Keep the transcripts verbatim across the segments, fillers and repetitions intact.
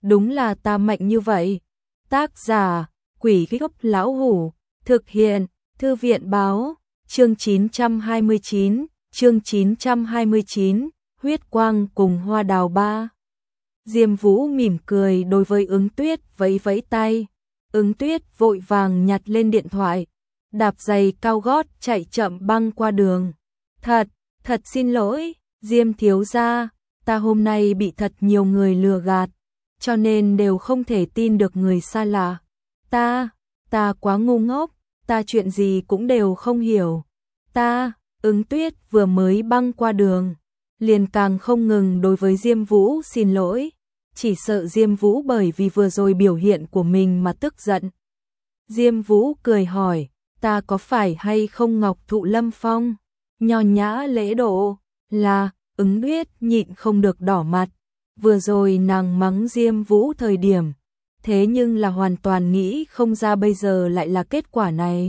đúng là ta mạnh như vậy. Tác giả, Quỷ Gốc Lão Hủ, thực hiện, Thư viện báo, chương chín trăm hai mươi chín, chương chín trăm hai mươi chín, huyết quang cùng hoa đào ba. Diêm Vũ mỉm cười đối với Ứng Tuyết vẫy vẫy tay, Ứng Tuyết vội vàng nhặt lên điện thoại, đạp giày cao gót chạy chậm băng qua đường. Thật, thật xin lỗi, Diêm thiếu gia, ta hôm nay bị thật nhiều người lừa gạt, cho nên đều không thể tin được người xa lạ. Ta, ta quá ngu ngốc, ta chuyện gì cũng đều không hiểu. Ta, Ứng Tuyết vừa mới băng qua đường, liền càng không ngừng đối với Diêm Vũ xin lỗi, chỉ sợ Diêm Vũ bởi vì vừa rồi biểu hiện của mình mà tức giận. Diêm Vũ cười hỏi, ta có phải hay không Ngọc Thụ Lâm Phong? Nho nhã lễ độ, là, Ứng Tuyết nhịn không được đỏ mặt. Vừa rồi nàng mắng Diêm Vũ thời điểm, thế nhưng là hoàn toàn nghĩ không ra bây giờ lại là kết quả này.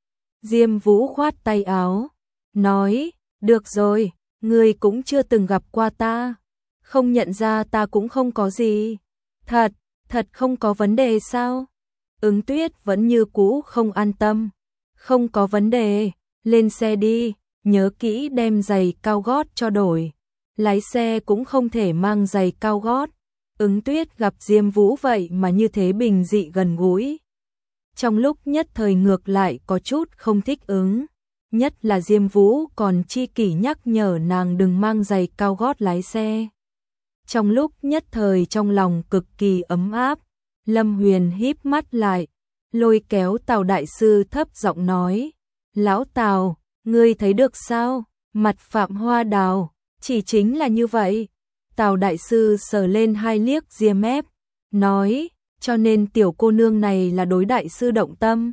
Diêm Vũ khoát tay áo, nói, được rồi, ngươi cũng chưa từng gặp qua ta, không nhận ra ta cũng không có gì. Thật, thật không có vấn đề sao? Ứng Tuyết vẫn như cũ không an tâm. Không có vấn đề, lên xe đi, nhớ kỹ đem giày cao gót cho đổi. Lái xe cũng không thể mang giày cao gót. Ứng Tuyết gặp Diêm Vũ vậy mà như thế bình dị gần gũi. Trong lúc nhất thời ngược lại có chút không thích ứng. Nhất là Diêm Vũ còn chi kỷ nhắc nhở nàng đừng mang giày cao gót lái xe. Trong lúc nhất thời trong lòng cực kỳ ấm áp, Lâm Huyền híp mắt lại, lôi kéo Tào đại sư thấp giọng nói, lão Tào, ngươi thấy được sao, mặt Phạm Hoa Đào, chỉ chính là như vậy. Tào đại sư sờ lên hai liếc Diêm ép, nói, cho nên tiểu cô nương này là đối đại sư động tâm.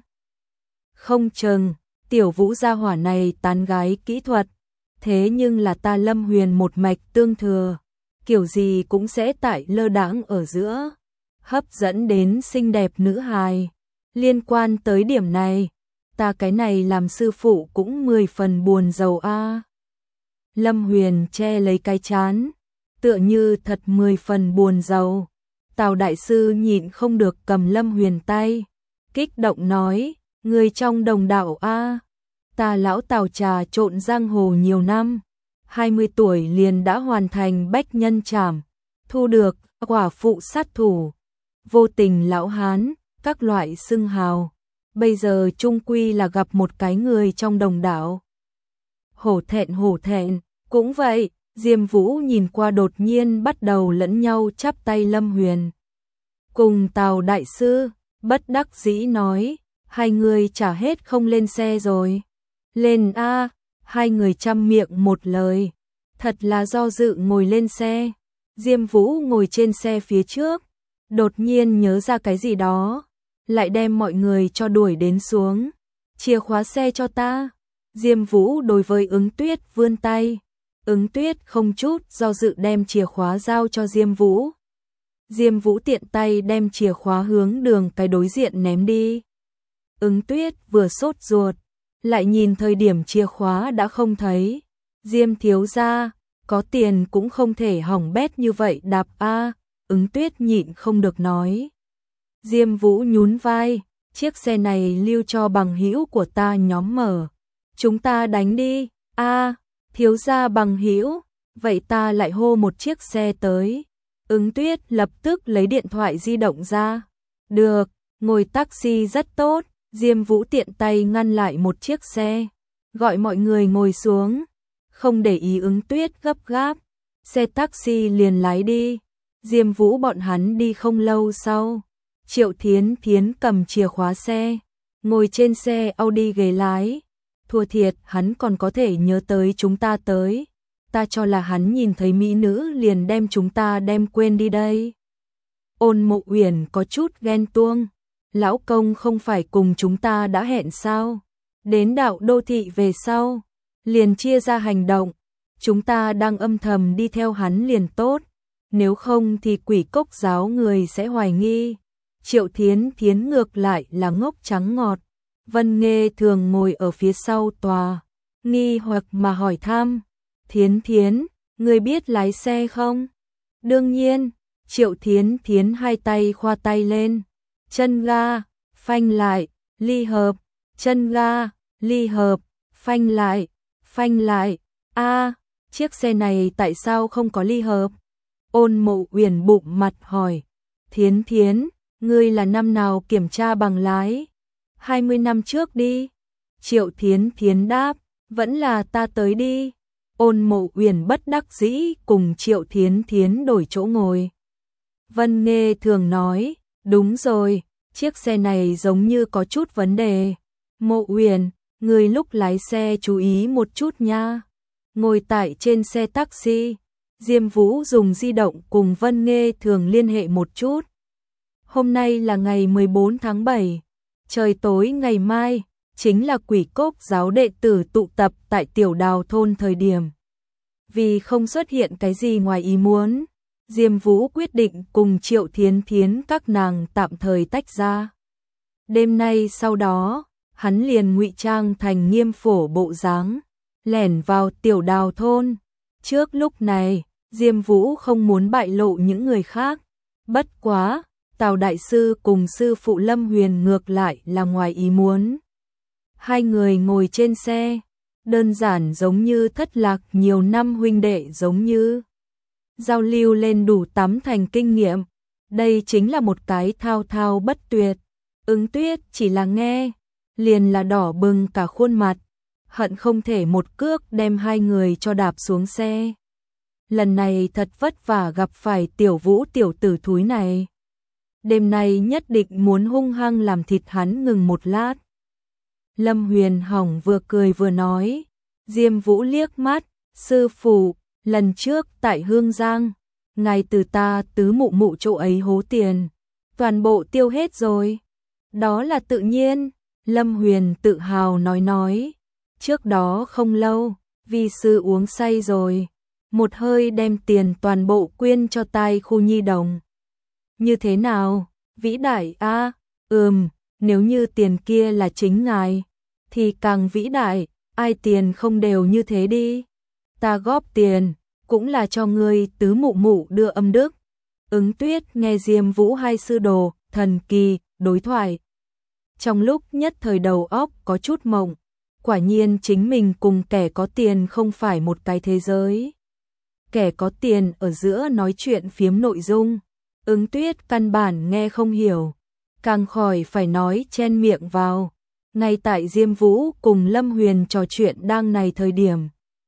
Không chừng, tiểu Vũ gia hỏa này tán gái kỹ thuật, thế nhưng là ta Lâm Huyền một mạch tương thừa, kiểu gì cũng sẽ tại lơ đãng ở giữa, hấp dẫn đến xinh đẹp nữ hài. Liên quan tới điểm này, ta cái này làm sư phụ cũng mười phần buồn rầu a. À. Lâm Huyền che lấy cái trán, tựa như thật mười phần buồn rầu. Tào đại sư nhịn không được cầm Lâm Huyền tay, kích động nói, người trong đồng đạo a, à. Ta lão Tào trà trộn giang hồ nhiều năm, hai mươi tuổi liền đã hoàn thành bách nhân trảm, thu được quả phụ sát thủ, vô tình lão hán, các loại xưng hào. Bây giờ chung quy là gặp một cái người trong đồng đạo. Hổ thẹn hổ thẹn, cũng vậy, Diêm Vũ nhìn qua đột nhiên bắt đầu lẫn nhau chắp tay Lâm Huyền. Cùng Tào đại sư, bất đắc dĩ nói, hai người trả hết không lên xe rồi. Lên a, hai người chăm miệng một lời, thật là do dự ngồi lên xe. Diêm Vũ ngồi trên xe phía trước, đột nhiên nhớ ra cái gì đó, lại đem mọi người cho đuổi đến xuống. Chìa khóa xe cho ta. Diêm Vũ đối với Ứng Tuyết vươn tay. Ứng Tuyết không chút do dự đem chìa khóa giao cho Diêm Vũ. Diêm Vũ tiện tay đem chìa khóa hướng đường cái đối diện ném đi. Ứng Tuyết vừa sốt ruột, lại nhìn thời điểm chìa khóa đã không thấy. Diêm thiếu gia, có tiền cũng không thể hỏng bét như vậy đạp a. Ứng Tuyết nhịn không được nói. Diêm Vũ nhún vai, chiếc xe này lưu cho bằng hữu của ta nhóm mở. Chúng ta đánh đi, a, thiếu gia bằng hữu, vậy ta lại hô một chiếc xe tới. Ứng Tuyết lập tức lấy điện thoại di động ra. Được, ngồi taxi rất tốt. Diêm Vũ tiện tay ngăn lại một chiếc xe, gọi mọi người ngồi xuống, không để ý Ứng Tuyết gấp gáp. Xe taxi liền lái đi. Diêm Vũ bọn hắn đi không lâu sau, Triệu Thiến Thiến cầm chìa khóa xe, ngồi trên xe Audi ghế lái. Thua thiệt hắn còn có thể nhớ tới chúng ta tới, ta cho là hắn nhìn thấy mỹ nữ liền đem chúng ta đem quên đi đây. Ôn Mộ Uyển có chút ghen tuông, lão công không phải cùng chúng ta đã hẹn sao, đến đạo đô thị về sau, liền chia ra hành động, chúng ta đang âm thầm đi theo hắn liền tốt, nếu không thì quỷ cốc giáo người sẽ hoài nghi. Triệu Thiến Thiến ngược lại là ngốc trắng ngọt. Vân Nghê thường ngồi ở phía sau tòa, nghi hoặc mà hỏi thăm, Thiến Thiến, người biết lái xe không? Đương nhiên, Triệu Thiến Thiến hai tay khoa tay lên, chân ga, phanh lại, ly hợp, chân ga, ly hợp, phanh lại, phanh lại. A, chiếc xe này tại sao không có ly hợp? Ôn Mộ Uyển bụng mặt hỏi. Thiến Thiến, ngươi là năm nào kiểm tra bằng lái? hai mươi năm trước đi. Triệu Thiến Thiến đáp, vẫn là ta tới đi. Ôn Mộ Uyển bất đắc dĩ cùng Triệu Thiến Thiến đổi chỗ ngồi. Vân Nghê thường nói, đúng rồi, chiếc xe này giống như có chút vấn đề. Mộ Uyển, người lúc lái xe chú ý một chút nha. Ngồi tại trên xe taxi, Diêm Vũ dùng di động cùng Vân Nghê thường liên hệ một chút. Hôm nay là ngày mười bốn tháng bảy, trời tối ngày mai, chính là Quỷ Cốc giáo đệ tử tụ tập tại Tiểu Đào thôn thời điểm. Vì không xuất hiện cái gì ngoài ý muốn, Diêm Vũ quyết định cùng Triệu Thiến Thiến các nàng tạm thời tách ra. Đêm nay sau đó, hắn liền ngụy trang thành Nghiêm Phổ bộ dáng, lẻn vào Tiểu Đào thôn. Trước lúc này, Diêm Vũ không muốn bại lộ những người khác. Bất quá, Tào đại sư cùng sư phụ Lâm Huyền ngược lại là ngoài ý muốn. Hai người ngồi trên xe, đơn giản giống như thất lạc nhiều năm huynh đệ giống như. Giao lưu lên đủ tắm thành kinh nghiệm. Đây chính là một cái thao thao bất tuyệt. Ứng Tuyết chỉ là nghe, liền là đỏ bừng cả khuôn mặt, hận không thể một cước đem hai người cho đạp xuống xe. Lần này thật vất vả gặp phải Tiểu Vũ tiểu tử thúi này. Đêm nay nhất định muốn hung hăng làm thịt hắn ngừng một lát. Lâm Huyền hỏng vừa cười vừa nói. Diêm Vũ liếc mắt, sư phụ, lần trước tại Hương Giang, ngài từ ta tứ mụ mụ chỗ ấy hố tiền, toàn bộ tiêu hết rồi. Đó là tự nhiên, Lâm Huyền tự hào nói nói. Trước đó không lâu, vi sư uống say rồi, một hơi đem tiền toàn bộ quyên cho tai khu nhi đồng. Như thế nào, vĩ đại a? À, ừm, nếu như tiền kia là chính ngài, thì càng vĩ đại, ai tiền không đều như thế đi. Ta góp tiền, cũng là cho ngươi tứ mụ mụ đưa âm đức. Ứng Tuyết nghe Diêm Vũ hai sư đồ, thần kỳ, đối thoại. Trong lúc nhất thời đầu óc có chút mộng, quả nhiên chính mình cùng kẻ có tiền không phải một cái thế giới. Kẻ có tiền ở giữa nói chuyện phiếm nội dung, Ứng Tuyết căn bản nghe không hiểu, càng khỏi phải nói chen miệng vào. Ngay tại Diêm Vũ cùng Lâm Huyền trò chuyện đang này thời điểm,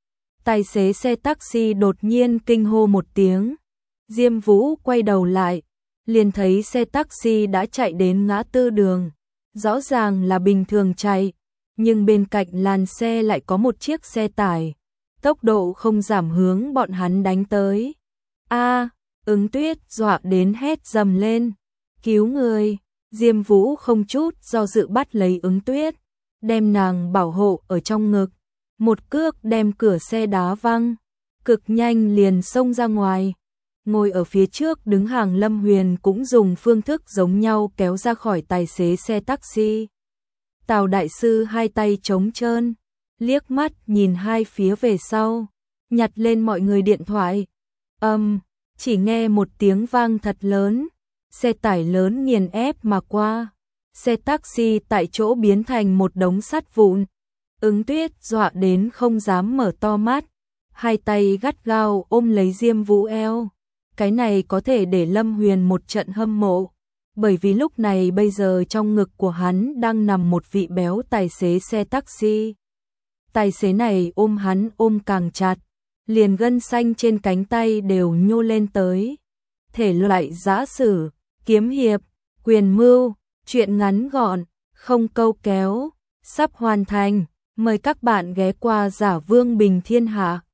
tài xế xe taxi đột nhiên kinh hô một tiếng. Diêm Vũ quay đầu lại, liền thấy xe taxi đã chạy đến ngã tư đường. Rõ ràng là bình thường chạy, nhưng bên cạnh làn xe lại có một chiếc xe tải, tốc độ không giảm hướng bọn hắn đánh tới. A, Ứng Tuyết dọa đến hét dầm lên, cứu người. Diêm Vũ không chút do dự bắt lấy Ứng Tuyết, đem nàng bảo hộ ở trong ngực, một cước đem cửa xe đá văng, cực nhanh liền xông ra ngoài. Ngồi ở phía trước đứng hàng Lâm Huyền cũng dùng phương thức giống nhau kéo ra khỏi tài xế xe taxi. Tào đại sư hai tay trống trơn, liếc mắt nhìn hai phía về sau, nhặt lên mọi người điện thoại. Âm, um, chỉ nghe một tiếng vang thật lớn, xe tải lớn nghiền ép mà qua, xe taxi tại chỗ biến thành một đống sắt vụn. Ứng Tuyết dọa đến không dám mở to mắt, hai tay gắt gao ôm lấy Diêm Vũ eo. Cái này có thể để Lâm Huyền một trận hâm mộ, bởi vì lúc này bây giờ trong ngực của hắn đang nằm một vị béo tài xế xe taxi. Tài xế này ôm hắn ôm càng chặt, liền gân xanh trên cánh tay đều nhô lên tới. Thể loại giã sử, kiếm hiệp, quyền mưu, truyện ngắn gọn, không câu kéo, sắp hoàn thành. Mời các bạn ghé qua Giả Vương Bình Thiên Hạ.